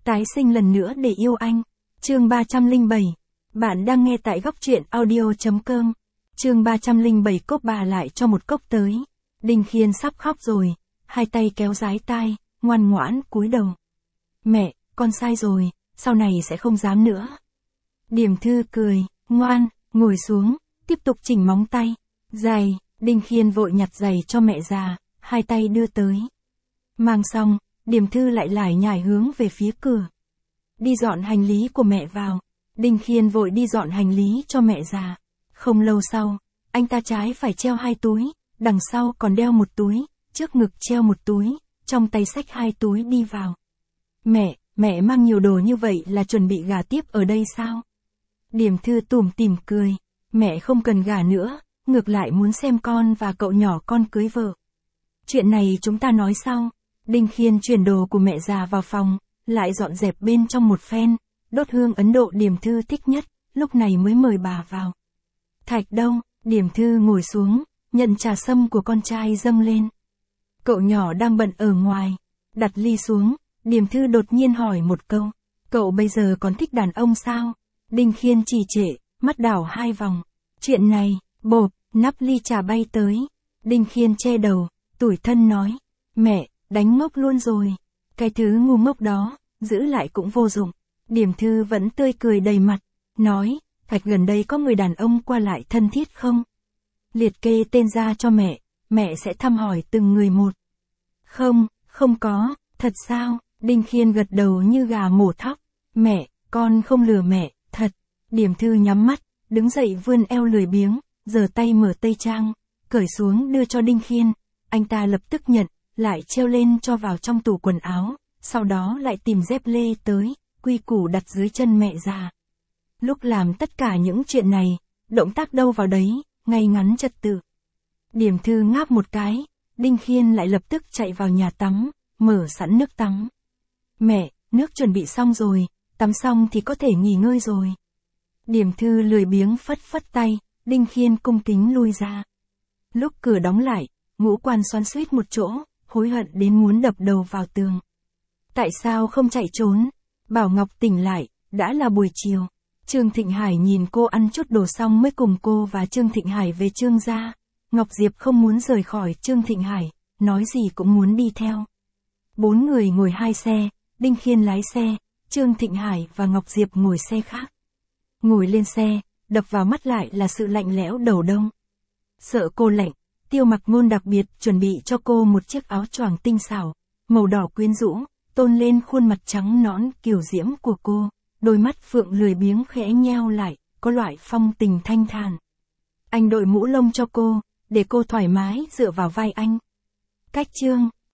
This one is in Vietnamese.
Tái sinh lần nữa để yêu anh. Chương 307. Bạn đang nghe tại góc truyện audio.com. Chương 307 cốc bà lại cho một cốc tới. Đinh Khiên sắp khóc rồi, hai tay kéo dái tai, ngoan ngoãn cúi đầu. Mẹ, con sai rồi, sau này sẽ không dám nữa. Điềm Thư cười, ngoan, ngồi xuống, tiếp tục chỉnh móng tay. Giày, Đinh Khiên vội nhặt giày cho mẹ già, hai tay đưa tới. Mang xong, Điềm Thư lại lải nhải hướng về phía cửa. Đi dọn hành lý của mẹ vào. Đinh Khiên vội đi dọn hành lý cho mẹ già. Không lâu sau, anh ta trái phải treo 2 túi, đằng sau còn đeo 1 túi, trước ngực treo 1 túi, trong tay xách 2 túi đi vào. Mẹ mang nhiều đồ như vậy là chuẩn bị gả tiếp ở đây sao? Điềm Thư tủm tỉm cười, mẹ không cần gả nữa, ngược lại muốn xem con và cậu nhỏ con cưới vợ. Chuyện này chúng ta nói sau. Đinh Khiên chuyển đồ của mẹ già vào phòng, lại dọn dẹp bên trong một phen, đốt hương Ấn Độ Điềm Thư thích nhất, lúc này mới mời bà vào. Thạch Đông, Điềm Thư ngồi xuống, nhận trà sâm của con trai dâng lên. Cậu nhỏ đang bận ở ngoài, đặt ly xuống, Điềm Thư đột nhiên hỏi một câu, cậu bây giờ còn thích đàn ông sao? Đinh Khiên trì trệ, mắt đảo 2 vòng. Chuyện này, bộp, nắp ly trà bay tới. Đinh Khiên che đầu, tủi thân nói, mẹ, đánh ngốc luôn rồi. Cái thứ ngu ngốc đó, giữ lại cũng vô dụng. Điềm Thư vẫn tươi cười đầy mặt, nói, Thạch gần đây có người đàn ông qua lại thân thiết không? Liệt kê tên ra cho mẹ sẽ thăm hỏi từng người một. Không có, thật sao? Đinh Khiên gật đầu như gà mổ thóc. Mẹ, con không lừa mẹ, thật. Điềm Thư nhắm mắt, đứng dậy vươn eo lười biếng, giơ tay mở tây trang, cởi xuống đưa cho Đinh Khiên. Anh ta lập tức nhận, lại treo lên cho vào trong tủ quần áo, sau đó lại tìm dép lê tới, quy củ đặt dưới chân mẹ già. Lúc làm tất cả những chuyện này, động tác đâu vào đấy, ngay ngắn trật tự. Điềm Thư ngáp một cái, Đinh Khiên lại lập tức chạy vào nhà tắm, mở sẵn nước tắm. Mẹ, nước chuẩn bị xong rồi, tắm xong thì có thể nghỉ ngơi rồi. Điềm Thư lười biếng phất phất tay, Đinh Khiên cung kính lui ra. Lúc cửa đóng lại, Ngũ Quan xoắn xuýt một chỗ, hối hận đến muốn đập đầu vào tường. Tại sao không chạy trốn? Bảo Ngọc tỉnh lại, đã là buổi chiều. Trương Thịnh Hải nhìn cô ăn chút đồ xong mới cùng cô và Trương Thịnh Hải về Trương gia. Ngọc Diệp không muốn rời khỏi Trương Thịnh Hải, nói gì cũng muốn đi theo. 4 người ngồi 2 xe, Đinh Khiên lái xe, Trương Thịnh Hải và Ngọc Diệp ngồi xe khác. Ngồi lên xe, đập vào mắt lại là sự lạnh lẽo đầu đông. Sợ cô lạnh, Tiêu Mặc Ngôn đặc biệt chuẩn bị cho cô một chiếc áo choàng tinh xảo, màu đỏ quyến rũ, tôn lên khuôn mặt trắng nõn kiều diễm của cô, đôi mắt phượng lười biếng khẽ nheo lại, có loại phong tình thanh thản. Anh đội mũ lông cho cô, để cô thoải mái dựa vào vai anh. Cách Trương